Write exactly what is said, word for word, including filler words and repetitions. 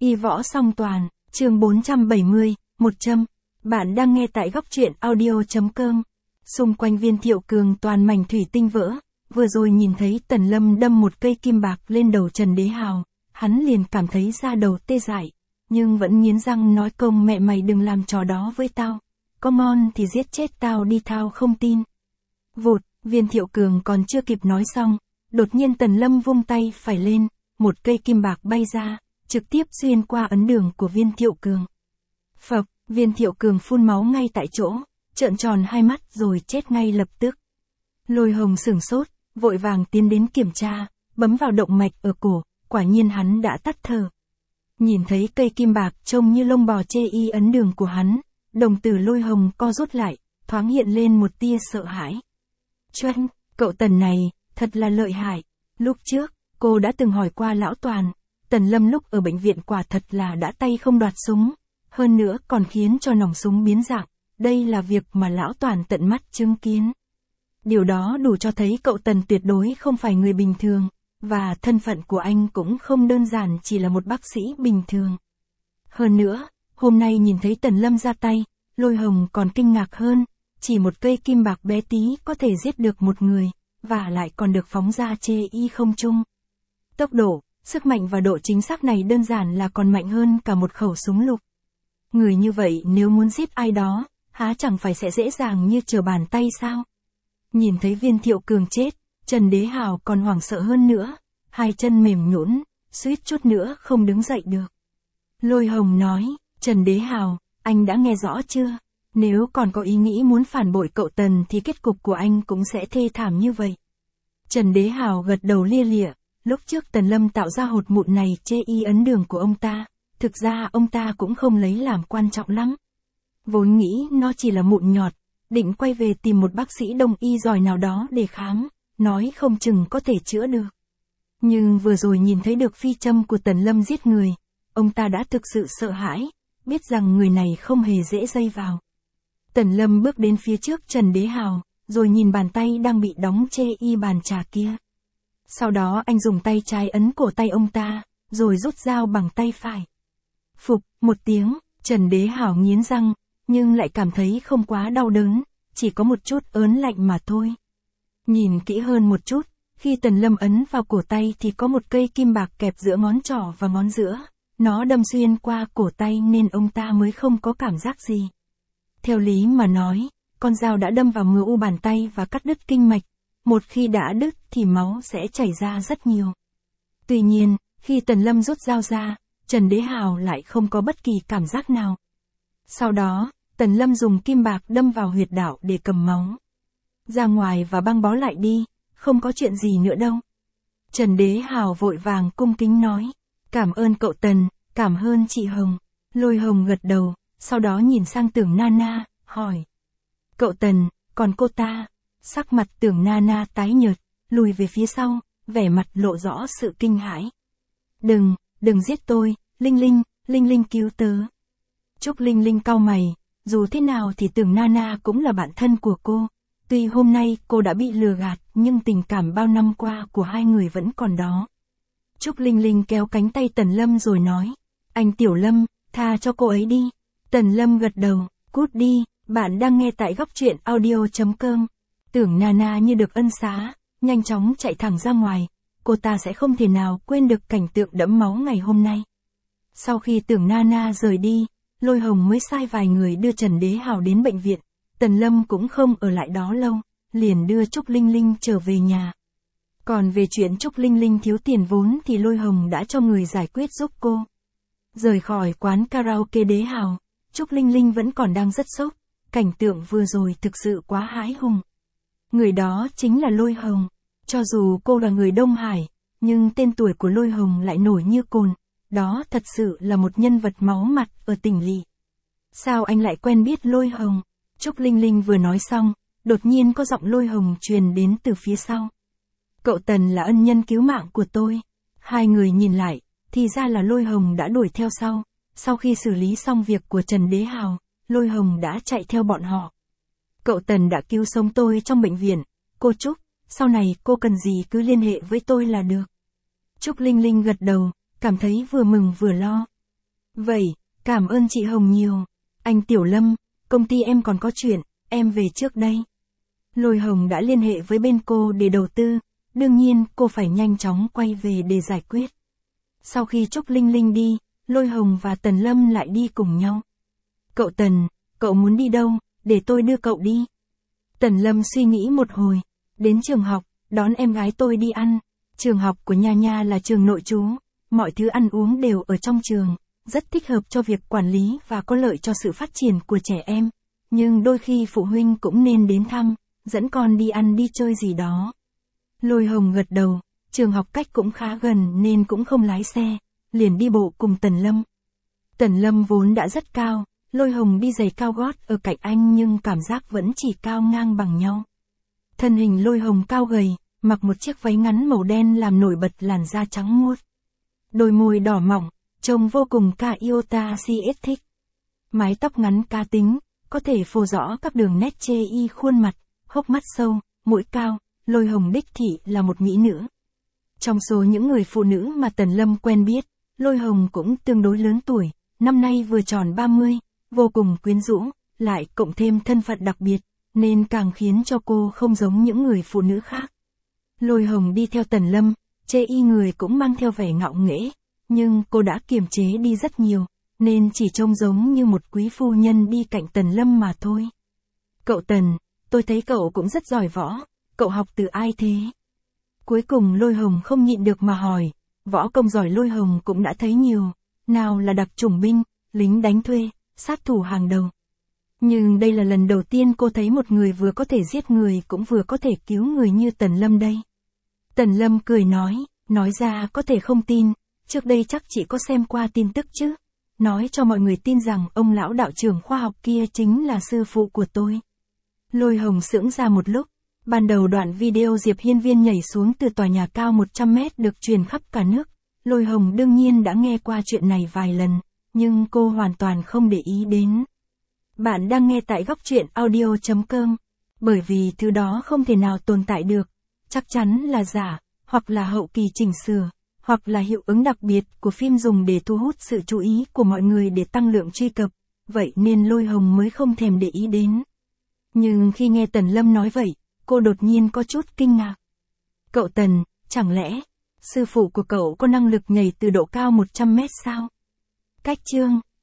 Y võ song toàn, chương bốn trăm bảy mươi, một châm. Bạn đang nghe tại góc truyện audio.com. Xung quanh viên Thiệu Cường toàn mảnh thủy tinh vỡ, vừa rồi nhìn thấy Tần Lâm đâm một cây kim bạc lên đầu Trần Đế Hào, hắn liền cảm thấy da đầu tê dại, nhưng vẫn nghiến răng nói câu mẹ mày đừng làm trò đó với tao. Có ngon thì giết chết tao đi, tao không tin. Vụt, viên Thiệu Cường còn chưa kịp nói xong, đột nhiên Tần Lâm vung tay phải lên, một cây kim bạc bay ra, trực tiếp xuyên qua ấn đường của viên Thiệu Cường. Phập, viên Thiệu Cường phun máu ngay tại chỗ, trợn tròn hai mắt rồi chết ngay lập tức. Lôi Hồng sửng sốt, vội vàng tiến đến kiểm tra, bấm vào động mạch ở cổ, quả nhiên hắn đã tắt thở. Nhìn thấy cây kim bạc trông như lông bò chê y ấn đường của hắn, đồng tử Lôi Hồng co rút lại, thoáng hiện lên một tia sợ hãi. Chuân, cậu Tần này, thật là lợi hại. Lúc trước, cô đã từng hỏi qua lão Toàn, Tần Lâm lúc ở bệnh viện quả thật là đã tay không đoạt súng, hơn nữa còn khiến cho nòng súng biến dạng, đây là việc mà lão Toàn tận mắt chứng kiến. Điều đó đủ cho thấy cậu Tần tuyệt đối không phải người bình thường, và thân phận của anh cũng không đơn giản chỉ là một bác sĩ bình thường. Hơn nữa, hôm nay nhìn thấy Tần Lâm ra tay, Lôi Hồng còn kinh ngạc hơn, chỉ một cây kim bạc bé tí có thể giết được một người, và lại còn được phóng ra chê y không trung. Tốc độ, sức mạnh và độ chính xác này đơn giản là còn mạnh hơn cả một khẩu súng lục. Người như vậy nếu muốn giết ai đó, há chẳng phải sẽ dễ dàng như trở bàn tay sao? Nhìn thấy viên Thiệu Cường chết, Trần Đế Hào còn hoảng sợ hơn nữa, hai chân mềm nhũn, suýt chút nữa không đứng dậy được. Lôi Hồng nói, Trần Đế Hào, anh đã nghe rõ chưa? Nếu còn có ý nghĩ muốn phản bội cậu Tần thì kết cục của anh cũng sẽ thê thảm như vậy. Trần Đế Hào gật đầu lia lịa, lúc trước Tần Lâm tạo ra hột mụn này chê y ấn đường của ông ta, thực ra ông ta cũng không lấy làm quan trọng lắm. Vốn nghĩ nó chỉ là mụn nhọt, định quay về tìm một bác sĩ đông y giỏi nào đó để khám, nói không chừng có thể chữa được. Nhưng vừa rồi nhìn thấy được phi châm của Tần Lâm giết người, ông ta đã thực sự sợ hãi, biết rằng người này không hề dễ dây vào. Tần Lâm bước đến phía trước Trần Đế Hào, rồi nhìn bàn tay đang bị đóng chê y bàn trà kia. Sau đó anh dùng tay trái ấn cổ tay ông ta, rồi rút dao bằng tay phải. Phục, một tiếng, Trần Đế Hào nghiến răng, nhưng lại cảm thấy không quá đau đớn, chỉ có một chút ớn lạnh mà thôi. Nhìn kỹ hơn một chút, khi Tần Lâm ấn vào cổ tay thì có một cây kim bạc kẹp giữa ngón trỏ và ngón giữa, nó đâm xuyên qua cổ tay nên ông ta mới không có cảm giác gì. Theo lý mà nói, con dao đã đâm vào mờ u bàn tay và cắt đứt kinh mạch, một khi đã đứt thì máu sẽ chảy ra rất nhiều. Tuy nhiên, khi Tần Lâm rút dao ra, Trần Đế Hào lại không có bất kỳ cảm giác nào. Sau đó, Tần Lâm dùng kim bạc đâm vào huyệt đạo để cầm máu. Ra ngoài và băng bó lại đi, không có chuyện gì nữa đâu. Trần Đế Hào vội vàng cung kính nói, cảm ơn cậu Tần, cảm ơn chị Hồng. Lôi Hồng gật đầu, sau đó nhìn sang Tưởng Nana, hỏi. Cậu Tần, còn cô ta? Sắc mặt Tưởng Nana tái nhợt, lùi về phía sau, vẻ mặt lộ rõ sự kinh hãi. Đừng, đừng giết tôi, Linh Linh, Linh Linh cứu tớ. Trúc Linh Linh cau mày, dù thế nào thì Tưởng Nana cũng là bạn thân của cô. Tuy hôm nay cô đã bị lừa gạt, nhưng tình cảm bao năm qua của hai người vẫn còn đó. Trúc Linh Linh kéo cánh tay Tần Lâm rồi nói, anh Tiểu Lâm, tha cho cô ấy đi. Tần Lâm gật đầu, cút đi, bạn đang nghe tại góc truyện audio.com. Tưởng Nana như được ân xá, nhanh chóng chạy thẳng ra ngoài, cô ta sẽ không thể nào quên được cảnh tượng đẫm máu ngày hôm nay. Sau khi Tưởng Nana rời đi, Lôi Hồng mới sai vài người đưa Trần Đế Hào đến bệnh viện, Tần Lâm cũng không ở lại đó lâu, liền đưa Trúc Linh Linh trở về nhà. Còn về chuyện Trúc Linh Linh thiếu tiền vốn thì Lôi Hồng đã cho người giải quyết giúp cô. Rời khỏi quán karaoke Đế Hào, Trúc Linh Linh vẫn còn đang rất sốc, cảnh tượng vừa rồi thực sự quá hãi hùng. Người đó chính là Lôi Hồng, cho dù cô là người Đông Hải, nhưng tên tuổi của Lôi Hồng lại nổi như cồn, đó thật sự là một nhân vật máu mặt ở tỉnh lỵ. Sao anh lại quen biết Lôi Hồng? Trúc Linh Linh vừa nói xong, đột nhiên có giọng Lôi Hồng truyền đến từ phía sau. Cậu Tần là ân nhân cứu mạng của tôi. Hai người nhìn lại, thì ra là Lôi Hồng đã đuổi theo sau. Sau khi xử lý xong việc của Trần Đế Hào, Lôi Hồng đã chạy theo bọn họ. Cậu Tần đã cứu sống tôi trong bệnh viện. Cô Trúc, sau này cô cần gì cứ liên hệ với tôi là được. Trúc Linh Linh gật đầu, cảm thấy vừa mừng vừa lo. Vậy, cảm ơn chị Hồng nhiều. Anh Tiểu Lâm, công ty em còn có chuyện, em về trước đây. Lôi Hồng đã liên hệ với bên cô để đầu tư, đương nhiên cô phải nhanh chóng quay về để giải quyết. Sau khi Trúc Linh Linh đi, Lôi Hồng và Tần Lâm lại đi cùng nhau. Cậu Tần, cậu muốn đi đâu, để tôi đưa cậu đi. Tần Lâm suy nghĩ một hồi, đến trường học, đón em gái tôi đi ăn. Trường học của Nha Nha là trường nội trú, mọi thứ ăn uống đều ở trong trường, rất thích hợp cho việc quản lý và có lợi cho sự phát triển của trẻ em. Nhưng đôi khi phụ huynh cũng nên đến thăm, dẫn con đi ăn đi chơi gì đó. Lôi Hồng gật đầu, trường học cách cũng khá gần nên cũng không lái xe, liền đi bộ cùng Tần Lâm. Tần Lâm vốn đã rất cao, Lôi Hồng đi giày cao gót ở cạnh anh nhưng cảm giác vẫn chỉ cao ngang bằng nhau. Thân hình Lôi Hồng cao gầy, mặc một chiếc váy ngắn màu đen làm nổi bật làn da trắng muốt. Đôi môi đỏ mỏng, trông vô cùng ca iota si thích. Mái tóc ngắn cá tính, có thể phô rõ các đường nét chê y khuôn mặt, hốc mắt sâu, mũi cao, Lôi Hồng đích thị là một mỹ nữ. Trong số những người phụ nữ mà Tần Lâm quen biết, Lôi Hồng cũng tương đối lớn tuổi, năm nay vừa tròn ba mươi, vô cùng quyến rũ, lại cộng thêm thân phận đặc biệt, nên càng khiến cho cô không giống những người phụ nữ khác. Lôi Hồng đi theo Tần Lâm, chê y người cũng mang theo vẻ ngạo nghễ, nhưng cô đã kiềm chế đi rất nhiều, nên chỉ trông giống như một quý phu nhân đi cạnh Tần Lâm mà thôi. Cậu Tần, tôi thấy cậu cũng rất giỏi võ, cậu học từ ai thế? Cuối cùng Lôi Hồng không nhịn được mà hỏi, võ công giỏi Lôi Hồng cũng đã thấy nhiều, nào là đặc chủng binh, lính đánh thuê, sát thủ hàng đầu. Nhưng đây là lần đầu tiên cô thấy một người vừa có thể giết người cũng vừa có thể cứu người như Tần Lâm đây. Tần Lâm cười nói, nói ra có thể không tin, trước đây chắc chị có xem qua tin tức chứ. Nói cho mọi người tin rằng ông lão đạo trưởng khoa học kia chính là sư phụ của tôi. Lôi Hồng sững ra một lúc, ban đầu đoạn video Diệp Hiên Viên nhảy xuống từ tòa nhà cao một trăm mét được truyền khắp cả nước. Lôi Hồng đương nhiên đã nghe qua chuyện này vài lần, nhưng cô hoàn toàn không để ý đến. Bạn đang nghe tại góc truyện audio chấm com, bởi vì thứ đó không thể nào tồn tại được, chắc chắn là giả, hoặc là hậu kỳ chỉnh sửa, hoặc là hiệu ứng đặc biệt của phim dùng để thu hút sự chú ý của mọi người để tăng lượng truy cập, vậy nên Lôi Hồng mới không thèm để ý đến. Nhưng khi nghe Tần Lâm nói vậy, cô đột nhiên có chút kinh ngạc. Cậu Tần, chẳng lẽ, sư phụ của cậu có năng lực nhảy từ độ cao một trăm mét sao? Cách chương